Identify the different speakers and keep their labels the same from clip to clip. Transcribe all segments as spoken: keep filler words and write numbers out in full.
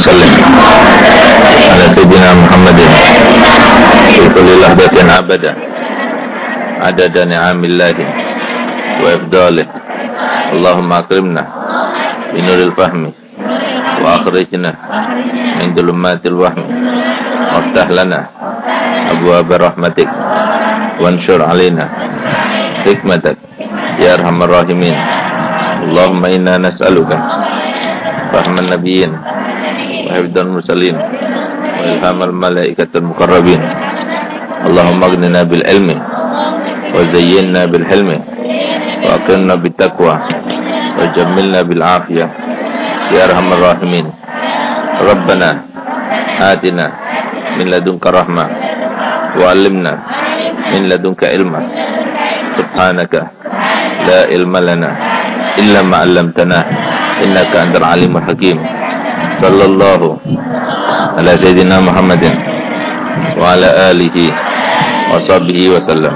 Speaker 1: وسلم على سيدنا محمد في كل لحظة أبدا عدد نعم الله وإفضاله. اللهم أكرمنا بنور الفهم وأخرجنا من ظلمات الوهم وافتح لنا أبواب رحمتك وانشر علينا حكمتك يا أرحم الراحمين. اللهم إنا نسألك فهم النبيين وحفظ المرسلين وإلهام الملائكة المقربين. اللهم اغننا بالعلم وزيننا بالحلم وأكرمنا بالتقوى وجملنا بالعافية يا أرحم الراحمين. ربنا آتنا من لدنك رحمة وعلمنا من لدنك علما. سبحانك لا علم لنا إلا ما علمتنا إنك أنت العليم الحكيم. صلى الله على سيدنا محمد وعلى آله وصحبه وسلم.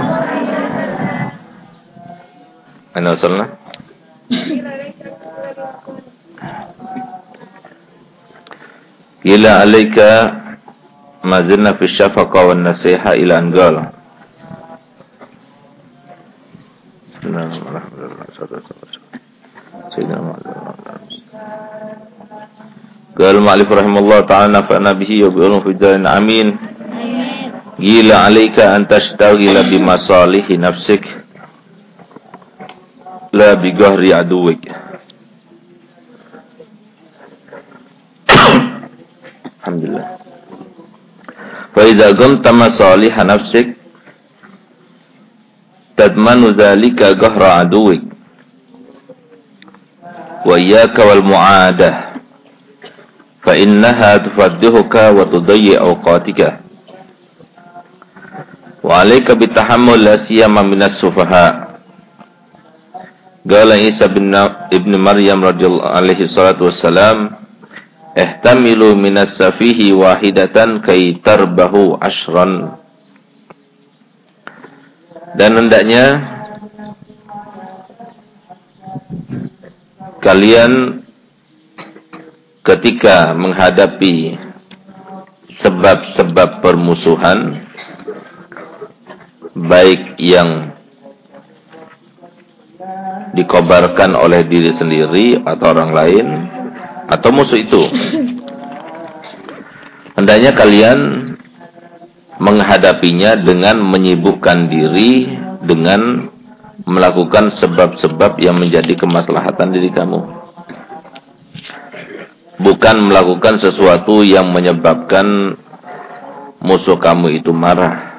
Speaker 1: أنا وصلنا. Ila alaika mazilna fi syafaqa wan nasiha ila angal. Qala al-mu'allif rahimahullah ta'ala nafa'na bihi wa bi'ulum fi darin amin. Ila alaika an tashtagila bi masalihi nafsik la bi ghahri aduwik. Alhamdulillah. Fa idza qamta masaliha nafsik tadmanu dzalika ghahra aduwik wa iyyaka wal mu'adah fa innaha tufaddihuka wa tudayyi awqatika wa 'alaika bitahammul la siyama minas sufaha. Qala Isa bin Ibn Maryam radhiyallahu alaihi salatu wassalam, ihtamilu minas safihi wahidatan kay tarbahu ashran. Dan hendaknya kalian ketika menghadapi sebab-sebab permusuhan, baik yang dikobarkan oleh diri sendiri atau orang lain atau musuh itu, hendaknya kalian menghadapinya dengan menyibukkan diri dengan melakukan sebab-sebab yang menjadi kemaslahatan diri kamu, bukan melakukan sesuatu yang menyebabkan musuh kamu itu marah.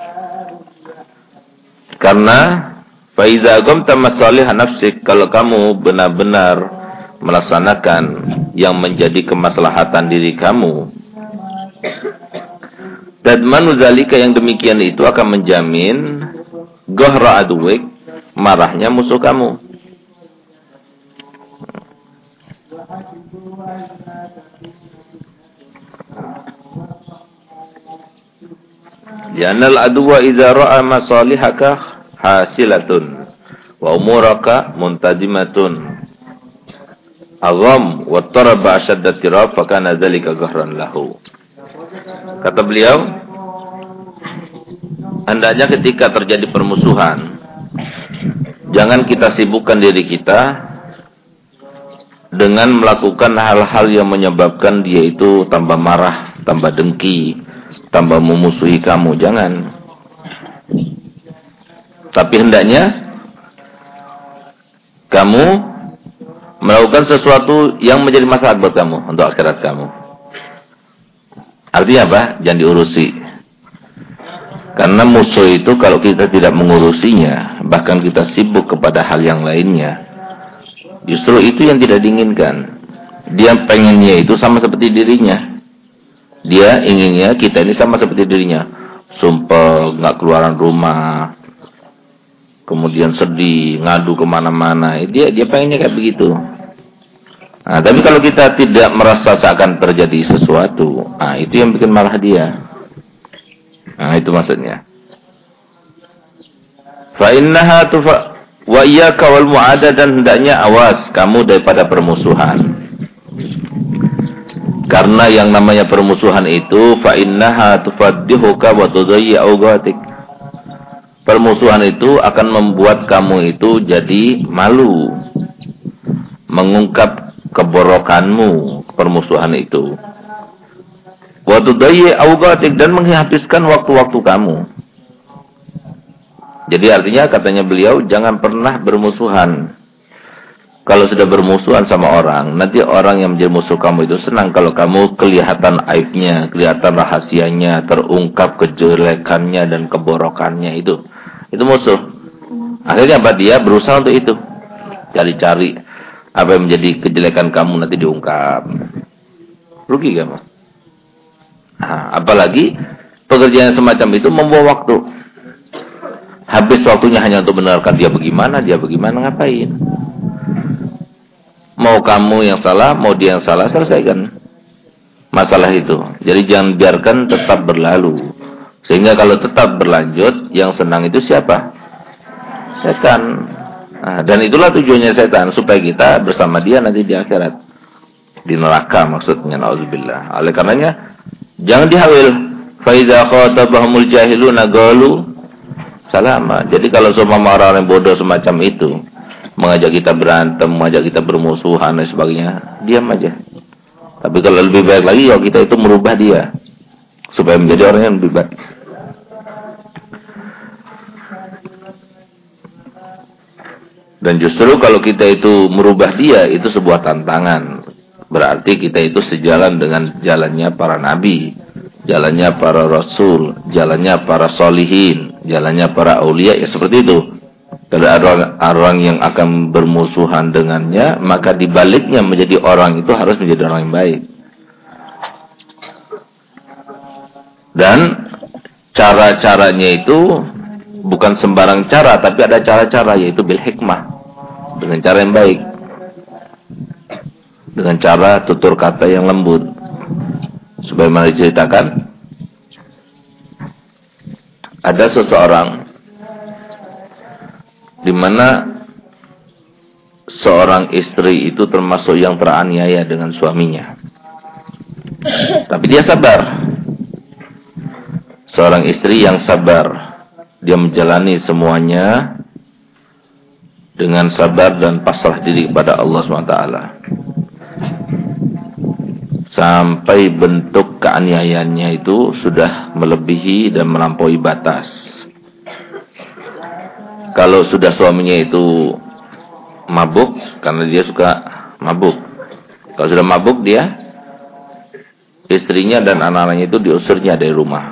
Speaker 1: Karena faiza qamta masalih nafsik, kalau kamu benar-benar melaksanakan yang menjadi kemaslahatan diri kamu, tadmanu zalika, yang demikian itu akan menjamin ghahra aduwik, marahnya musuh kamu. Li'anal aduwa idza ra'a masalihaka hasilatun wa umuraka muntadimatun azam wa taraba ashadda tirab fa kana dzalika ghahran lahu. Kata beliau, hendaknya ketika terjadi permusuhan, jangan kita sibukkan diri kita dengan melakukan hal-hal yang menyebabkan dia itu tambah marah, tambah dengki, tambah memusuhi kamu. Jangan. Tapi hendaknya kamu melakukan sesuatu yang menjadi masalah buat kamu, untuk akhirat kamu. Artinya apa? Jangan diurusi. Karena musuh itu kalau kita tidak mengurusinya, bahkan kita sibuk kepada hal yang lainnya, justru itu yang tidak diinginkan. Dia pengennya itu sama seperti dirinya. Dia inginnya kita ini sama seperti dirinya. Sumpah, nggak keluaran rumah, kemudian sedih, ngadu kemana-mana. Dia dia pengennya kayak begitu. Nah, tapi kalau kita tidak merasa seakan terjadi sesuatu, nah itu yang bikin marah dia. Nah, itu maksudnya. Fa innaha tufa wa iyyaka wal mu'ada, dan hendaknya awas kamu daripada permusuhan. Karena yang namanya permusuhan itu fa innaha tufaddihuka wa tudayyi awqatik. Permusuhan itu akan membuat kamu itu jadi malu, mengungkap keborokanmu, permusuhan itu. Wa tudayyi awqatik, dan menghabiskan waktu-waktu kamu. Jadi artinya katanya beliau jangan pernah bermusuhan. Kalau sudah bermusuhan sama orang, nanti orang yang menjadi musuh kamu itu senang kalau kamu kelihatan aibnya, kelihatan rahasianya, terungkap kejelekannya dan keborokannya itu. Itu musuh. Akhirnya apa? Dia berusaha untuk itu. Cari-cari apa yang menjadi kejelekan kamu nanti diungkap. Rugi kamu. Nah, apalagi pekerjaan semacam itu membawa waktu. Habis waktunya hanya untuk benarkan dia bagaimana, dia bagaimana, ngapain. Mau kamu yang salah, mau dia yang salah, selesaikan masalah itu. Jadi jangan biarkan tetap berlalu. Sehingga kalau tetap berlanjut, yang senang itu siapa? Setan. Nah, dan itulah tujuannya setan, supaya kita bersama dia nanti di akhirat. Di neraka maksudnya, na'udzubillah. Oleh karenanya, jangan dihawil. Faiza khatabahumul jahiluna qalu salama. Jadi kalau semua orang yang bodoh semacam itu mengajak kita berantem, mengajak kita bermusuhan dan sebagainya, diam aja. Tapi kalau lebih baik lagi, ya kita itu merubah dia supaya menjadi orang yang lebih baik. Dan justru kalau kita itu merubah dia, itu sebuah tantangan. Berarti kita itu sejalan dengan jalannya para nabi, jalannya para rasul, jalannya para solihin, jalannya para aulia, ya seperti itu. Kalau ada orang yang akan bermusuhan dengannya, maka dibaliknya menjadi orang itu harus menjadi orang yang baik. Dan cara-caranya itu bukan sembarang cara, tapi ada cara-cara, yaitu bil hikmah, dengan cara yang baik, dengan cara tutur kata yang lembut. Sebagaimana diceritakan, ada seseorang di mana seorang istri itu termasuk yang teraniaya dengan suaminya, tapi dia sabar. Seorang istri yang sabar, dia menjalani semuanya dengan sabar dan pasrah diri kepada Allah subhanahu wa taala. Sampai bentuk keaniayaannya itu sudah melebihi dan melampaui batas. Kalau sudah suaminya itu mabuk, karena dia suka mabuk. Kalau sudah mabuk dia, istrinya dan anak-anaknya itu diusirnya dari rumah.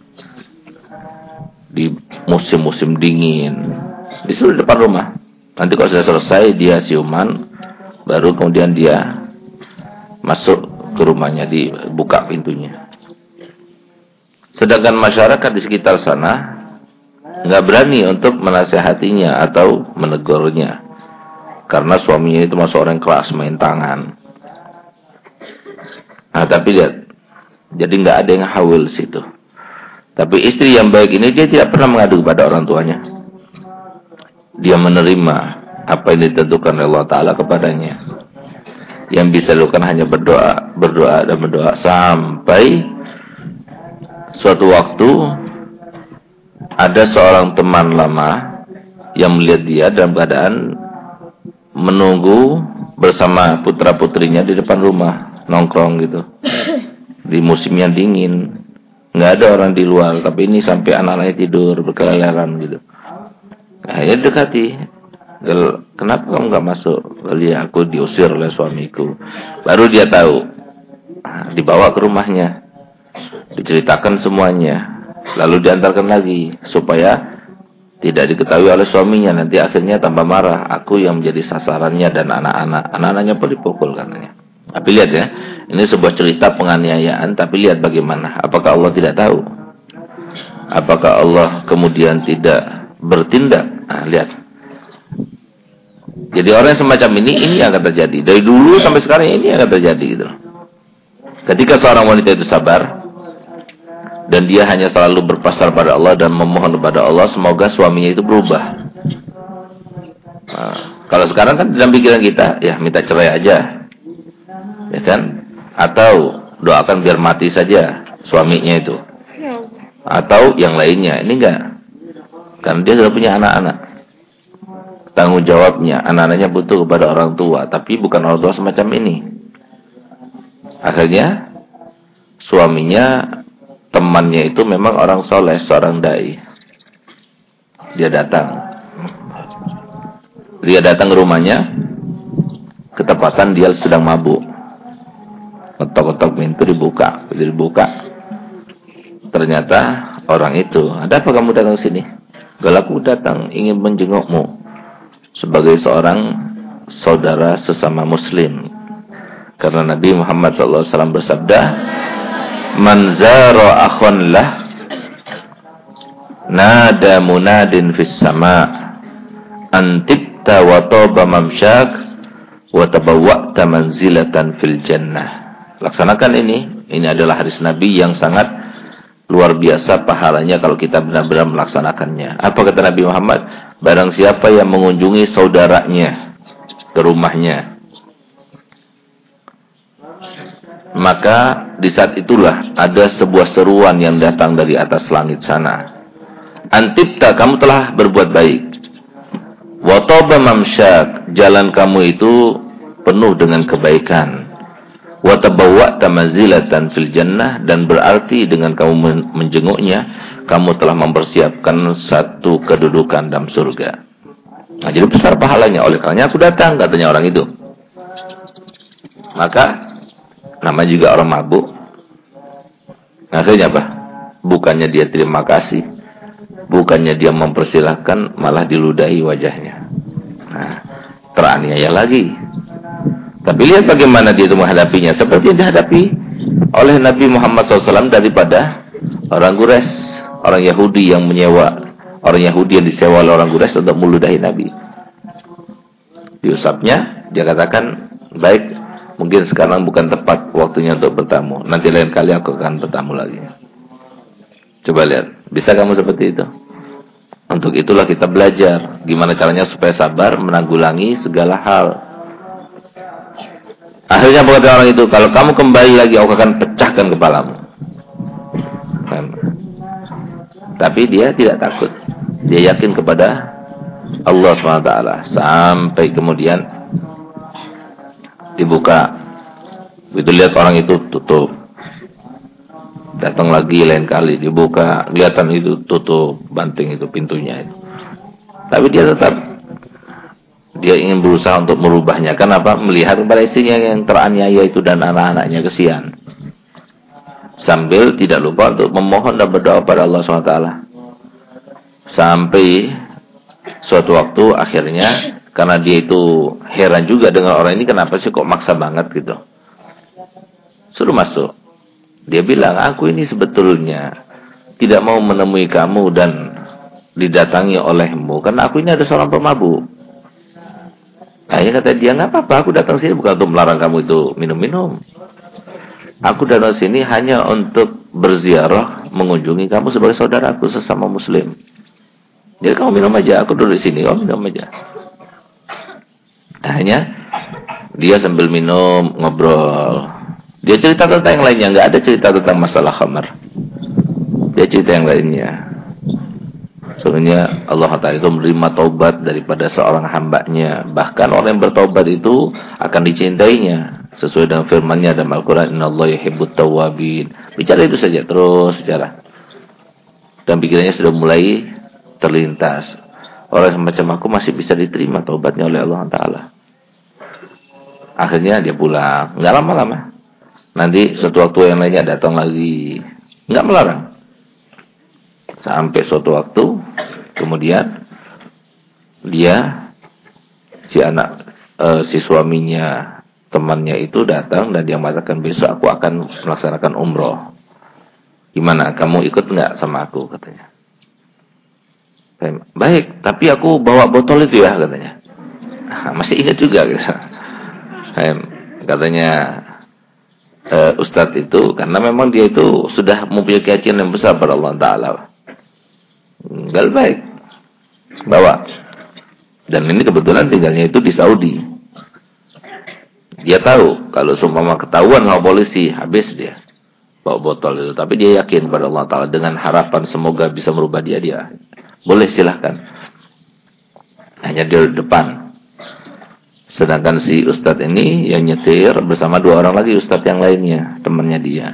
Speaker 1: Di musim-musim dingin, disuruh di depan rumah. Nanti kalau sudah selesai dia siuman, baru kemudian dia masuk ke rumahnya, dibuka pintunya. Sedangkan masyarakat di sekitar sana nggak berani untuk menasehatinya atau menegurnya, karena suaminya itu masuk orang keras, main tangan. Nah tapi lihat, jadi nggak ada yang hawil situ. Tapi istri yang baik ini, dia tidak pernah mengadu kepada orang tuanya. Dia menerima apa yang ditentukan oleh Allah Ta'ala kepadanya. Yang bisa dilakukan hanya berdoa, berdoa dan berdoa. Sampai suatu waktu ada seorang teman lama yang melihat dia dalam keadaan menunggu bersama putra-putrinya di depan rumah, nongkrong gitu. Di musim yang dingin, nggak ada orang di luar, tapi ini sampai anak-anaknya tidur berkeleleran gitu. Akhirnya dekati, kenapa kamu nggak masuk? Lihat aku diusir oleh suamiku. Baru dia tahu. Dibawa ke rumahnya, diceritakan semuanya, lalu diantarkan lagi supaya tidak diketahui oleh suaminya. Nanti akhirnya tambah marah. Aku yang menjadi sasarannya dan anak-anak. Anak-anaknya pun dipukul katanya. Tapi lihat ya, ini sebuah cerita penganiayaan, tapi lihat bagaimana. Apakah Allah tidak tahu? Apakah Allah kemudian tidak bertindak? Nah, lihat. Jadi orang yang semacam ini, ini yang akan terjadi. Dari dulu sampai sekarang ini yang akan terjadi gitu. Ketika seorang wanita itu sabar, dan dia hanya selalu berpasrah pada Allah dan memohon kepada Allah, semoga suaminya itu berubah. Nah, kalau sekarang kan dalam pikiran kita, ya minta cerai aja. Ya kan? Atau doakan biar mati saja suaminya itu. Atau yang lainnya. Ini enggak. Karena dia sudah punya anak-anak. Tanggung jawabnya, anak-anaknya butuh kepada orang tua, tapi bukan orang tua semacam ini. Akhirnya suaminya, temannya itu memang orang soleh, seorang dai. Dia datang. Dia datang ke rumahnya, ketepatan dia sedang mabuk. Ketok-ketok pintu dibuka, pintu dibuka. Ternyata orang itu, ada apa kamu datang sini? Kalau aku datang ingin menjengukmu sebagai seorang saudara sesama muslim. Karena Nabi Muhammad shallallahu alaihi wasallam bersabda, "Man zara akhon lah, nada munadin fis sama, antibta wa taba mamsyak, wa tabawwa'ta manzilatan fil jannah." Laksanakan ini. Ini adalah hadis Nabi yang sangat luar biasa pahalanya kalau kita benar-benar melaksanakannya. Apa kata Nabi Muhammad? Barang siapa yang mengunjungi saudaranya ke rumahnya, maka di saat itulah ada sebuah seruan yang datang dari atas langit sana. Antibta, kamu telah berbuat baik. Wa taba mamsyak, jalan kamu itu penuh dengan kebaikan. Wa tabawwa'ta manzilatan fil jannah, dan berarti dengan kamu menjenguknya, kamu telah mempersiapkan satu kedudukan dalam surga. Nah, jadi besar pahalanya. Oleh karenanya aku datang, katanya orang itu. Maka namanya juga orang mabuk. Akhirnya apa? Bukannya dia terima kasih, bukannya dia mempersilahkan, malah diludahi wajahnya. Nah, teraniaya lagi. Tapi lihat bagaimana dia itu menghadapinya. Seperti yang dihadapi oleh Nabi Muhammad shallallahu alaihi wasallam daripada orang Quraisy, orang Yahudi yang menyewa, orang Yahudi yang disewa oleh orang Quraisy untuk meludahi Nabi. Diusapnya, dia katakan, baik, mungkin sekarang bukan tepat waktunya untuk bertamu. Nanti lain kali aku akan bertamu lagi. Coba lihat, bisa kamu seperti itu? Untuk itulah kita belajar gimana caranya supaya sabar menanggulangi segala hal. Akhirnya berkata orang itu, kalau kamu kembali lagi, aku akan pecahkan kepalamu. Kan? Tapi dia tidak takut. Dia yakin kepada Allah subhanahu wa taala. Sampai kemudian dibuka. Begitu lihat orang itu, tutup. Datang lagi lain kali, dibuka. Kelihatan itu, tutup. Banting itu pintunya itu. Tapi dia tetap, dia ingin berusaha untuk merubahnya. Kenapa? Melihat kepada istrinya yang teraniaya itu dan anak-anaknya, kesian. Sambil tidak lupa untuk memohon dan berdoa pada Allah subhanahu wa taala. Sampai suatu waktu akhirnya, karena dia itu heran juga dengan orang ini, kenapa sih kok maksa banget gitu. Suruh masuk. Dia bilang, aku ini sebetulnya tidak mau menemui kamu dan didatangi olehmu, karena aku ini ada seorang pemabuk. Akhirnya kata dia, nggak apa-apa, aku datang sini bukan untuk melarang kamu itu minum-minum. Aku datang sini hanya untuk berziarah, mengunjungi kamu sebagai saudaraku sesama muslim. Jadi kamu minum aja, aku duduk di sini, kamu minum aja. Akhirnya dia sambil minum, ngobrol. Dia cerita tentang yang lainnya, nggak ada cerita tentang masalah khamar. Dia cerita yang lainnya. Sebenarnya Allah Ta'ala itu menerima taubat daripada seorang hambanya. Bahkan orang yang bertaubat itu akan dicintainya. Sesuai dengan firman-Nya dalam Al-Quran, Innallaha yuhibbut tawwabin. Bicara itu saja, terus bicara. Dan pikirannya sudah mulai terlintas. Orang semacam aku masih bisa diterima taubatnya oleh Allah Ta'ala. Akhirnya dia pulang. Nggak lama-lama. Nanti suatu waktu yang lainnya datang lagi. Nggak melarang. Sampai suatu waktu, kemudian dia, si anak, e, si suaminya, temannya itu datang dan dia mengatakan, besok aku akan melaksanakan umroh. Gimana, kamu ikut nggak sama aku, katanya. Baik, tapi aku bawa botol itu ya, katanya. Nah, masih ingat juga, gitu. Katanya, e, Ustadz itu, karena memang dia itu sudah mempunyai keyakinan yang besar pada Allah Ta'ala. Enggak baik. Bawa. Dan ini kebetulan tinggalnya itu di Saudi. Dia tahu kalau seumpama ketahuan sama polisi, habis dia bawa botol itu. Tapi dia yakin pada Allah Ta'ala dengan harapan semoga bisa merubah dia, dia boleh silahkan. Hanya di depan. Sedangkan si ustadz ini yang nyetir bersama dua orang lagi ustadz yang lainnya, temannya dia.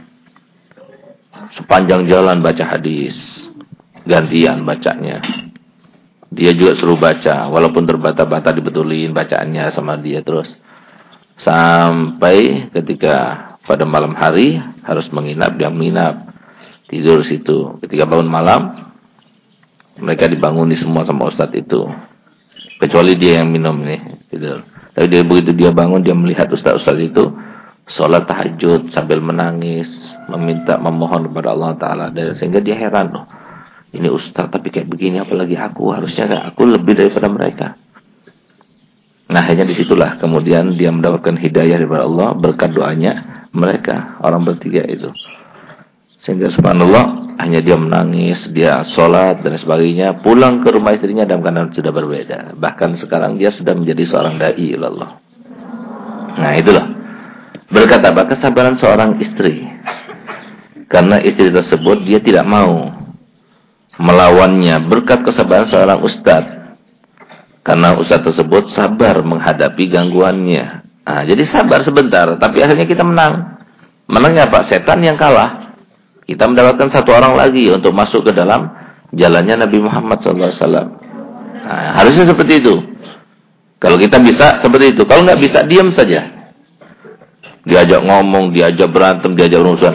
Speaker 1: Sepanjang jalan baca hadis, gantian bacanya. Dia juga suruh baca, walaupun terbata-bata dibetulin bacaannya sama dia terus. Sampai ketika pada malam hari harus menginap, dia menginap. Tidur situ. Ketika bangun malam, mereka dibanguni semua sama ustadz itu. Kecuali dia yang minum nih. Tidur. Tapi dia, begitu dia bangun, dia melihat ustadz-ustadz itu sholat tahajud sambil menangis, meminta, memohon kepada Allah Ta'ala. Sehingga dia heran loh. Ini ustadz tapi kayak begini, apalagi aku. Harusnya aku lebih daripada mereka. Nah, hanya disitulah kemudian dia mendapatkan hidayah daripada Allah berkat doanya mereka, orang bertiga itu. Sehingga subhanallah, hanya dia menangis, dia sholat dan sebagainya, pulang ke rumah istrinya dalam keadaan sudah berbeda. Bahkan sekarang dia sudah menjadi seorang da'i ilallah. Nah, itulah berkat apa? Kesabaran seorang istri. Karena istri tersebut dia tidak mau melawannya, berkat kesabaran seorang ustadz. Karena ustadz tersebut sabar menghadapi gangguannya. Nah, jadi sabar sebentar, tapi akhirnya kita menang. Menangnya apa? Setan yang kalah. Kita mendapatkan satu orang lagi untuk masuk ke dalam jalannya Nabi Muhammad shallallahu alaihi wasallam. Nah, harusnya seperti itu. Kalau kita bisa seperti itu. Kalau nggak bisa, diam saja. Diajak ngomong, diajak berantem, diajak urusan.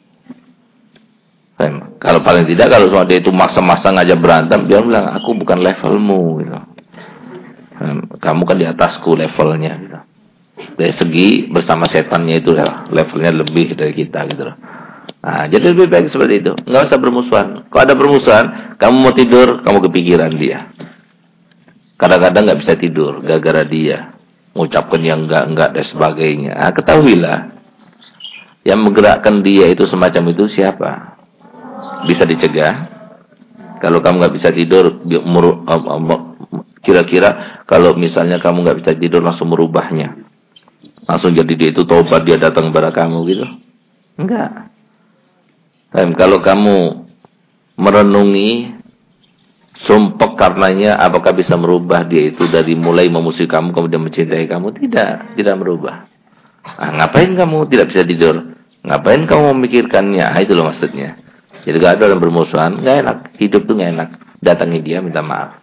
Speaker 1: Kalau paling tidak, kalau semua dia itu maksa-maksa ngajak berantem, dia bilang, aku bukan levelmu. Gitu. Kamu kan di atasku levelnya. Gitu. Dari segi bersama setannya itu levelnya lebih dari kita. Gitu. Nah, jadi lebih baik seperti itu. Nggak usah bermusuhan. Kalau ada bermusuhan, kamu mau tidur, kamu kepikiran dia. Kadang-kadang nggak bisa tidur, gara-gara dia. Mengucapkan yang enggak-enggak dan sebagainya. Nah, ketahuilah. Yang menggerakkan dia itu semacam itu siapa? Bisa dicegah. Kalau kamu nggak bisa tidur, kira-kira kalau misalnya kamu nggak bisa tidur langsung merubahnya. Langsung jadi dia itu tobat, dia datang kepada kamu gitu. Enggak. Dan kalau kamu merenungi sumpek karenanya, apakah bisa merubah dia itu dari mulai memusuhi kamu kemudian mencintai kamu? Tidak, tidak merubah. Nah, ngapain kamu tidak bisa tidur? Ngapain kamu memikirkannya? Nah, itu loh maksudnya. Jadi kalau ada orang bermusuhan, nggak enak. Hidup tuh nggak enak. Datangi dia, minta maaf.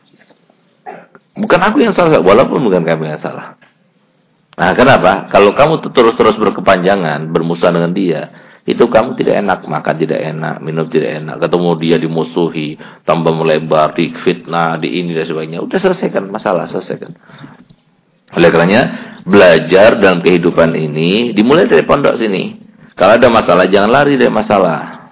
Speaker 1: Bukan aku yang salah, walaupun bukan kamu yang salah. Nah, kenapa? Kalau kamu terus-terus berkepanjangan, bermusuhan dengan dia, itu kamu tidak enak, makan tidak enak, minum tidak enak, ketemu dia dimusuhi, tambah melebar, difitnah, di ini dan sebagainya. Udah selesaikan masalah, selesaikan. Oleh karenanya, belajar dalam kehidupan ini dimulai dari pondok sini. Kalau ada masalah, jangan lari dari masalah.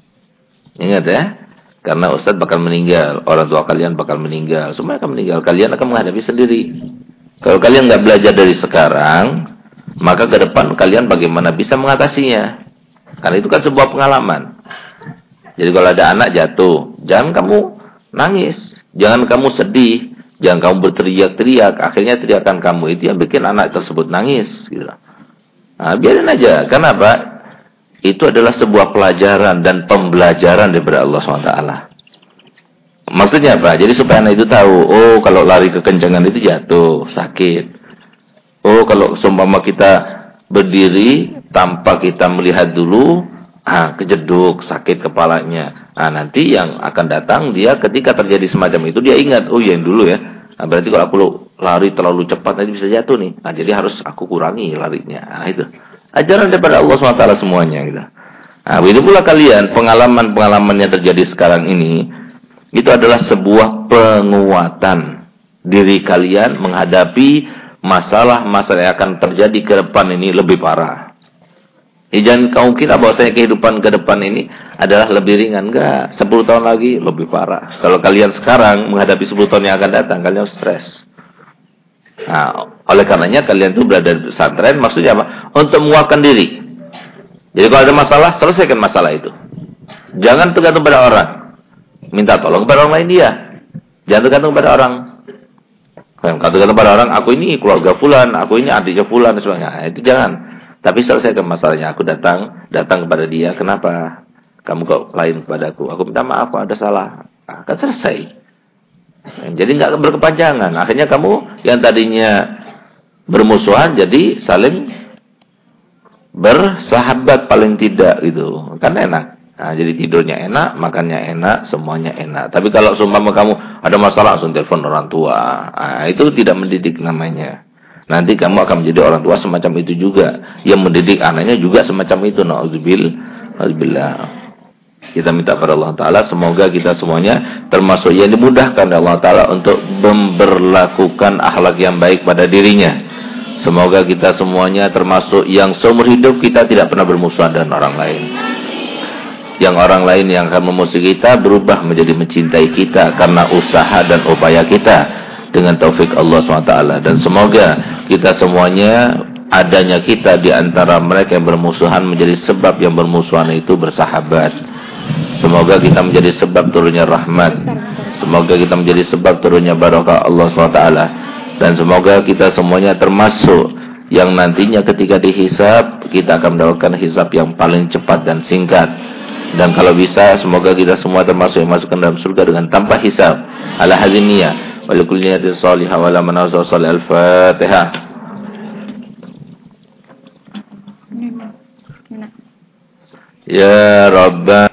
Speaker 1: Ingat ya, karena ustadz bakal meninggal, orang tua kalian bakal meninggal, semua akan meninggal. Kalian akan menghadapi sendiri. Kalau kalian nggak belajar dari sekarang, maka ke depan kalian bagaimana bisa mengatasinya? Karena itu kan sebuah pengalaman. Jadi kalau ada anak jatuh, jangan kamu nangis, jangan kamu sedih, jangan kamu berteriak-teriak. Akhirnya teriakan kamu itu yang bikin anak tersebut nangis. Gitu. Nah, biarin aja. Kenapa? Itu adalah sebuah pelajaran dan pembelajaran daripada Allah subhanahu wa taala. Maksudnya apa? Jadi supaya anak itu tahu, oh kalau lari kekencangan itu jatuh, sakit. Oh kalau seumpama kita berdiri tanpa kita melihat dulu, ah kejeduk, sakit kepalanya. Ah nanti yang akan datang dia ketika terjadi semacam itu dia ingat, oh yang dulu ya. Nah, berarti kalau aku lari terlalu cepat nanti bisa jatuh nih. Nah jadi harus aku kurangi larinya. Nah itu. Ajaran daripada Allah subhanahu wa taala semuanya gitu. Nah, begitu pula kalian, pengalaman-pengalaman yang terjadi sekarang ini itu adalah sebuah penguatan diri kalian menghadapi masalah-masalah yang akan terjadi ke depan ini lebih parah. Ya, jangan kau kira bahwasanya kehidupan ke depan ini adalah lebih ringan, enggak. sepuluh tahun lagi lebih parah. Kalau kalian sekarang menghadapi sepuluh tahun yang akan datang, kalian stres. Nah, oleh karenanya kalian itu berada di pesantren, maksudnya apa? Untuk menguatkan diri. Jadi kalau ada masalah, selesaikan masalah itu. Jangan tergantung pada orang. Minta tolong kepada orang lain dia. Jangan tergantung pada orang. Katakan pada orang, aku ini keluarga fulan, aku ini adiknya fulan, dan sebagainya. Nah, itu jangan. Tapi selesaikan masalahnya. Aku datang, datang kepada dia. Kenapa kamu kok lain kepadaku? Aku minta maaf, aku ada salah. Akan selesai. Jadi nggak berkepanjangan. Akhirnya kamu yang tadinya bermusuhan, jadi saling bersahabat paling tidak gitu. Kan enak. Nah, jadi tidurnya enak, makannya enak, semuanya enak. Tapi kalau seumpama kamu ada masalah langsung telepon orang tua, nah, itu tidak mendidik namanya. Nanti kamu akan menjadi orang tua semacam itu juga. Yang mendidik anaknya juga semacam itu. Na'udzubillah. Kita minta kepada Allah Ta'ala, semoga kita semuanya termasuk yang dimudahkan oleh Allah Ta'ala untuk memberlakukan akhlak yang baik pada dirinya. Semoga kita semuanya termasuk yang seumur hidup kita tidak pernah bermusuhan dengan orang lain. Yang orang lain yang akan memusuhi kita berubah menjadi mencintai kita karena usaha dan upaya kita dengan taufik Allah subhanahu wa taala. Dan semoga kita semuanya, adanya kita di antara mereka yang bermusuhan menjadi sebab yang bermusuhan itu bersahabat. Semoga kita menjadi sebab turunnya rahmat. Semoga kita menjadi sebab turunnya barakah Allah subhanahu wa taala. Dan semoga kita semuanya termasuk yang nantinya ketika dihisab kita akan mendapatkan hisab yang paling cepat dan singkat. Dan kalau bisa semoga kita semua termasuk yang masuk ke dalam surga dengan tanpa hisab. Ala hadzin niyyah wa likulli niyatin shalihah wa la manazil salih al-Fatihah. Ya Rabbana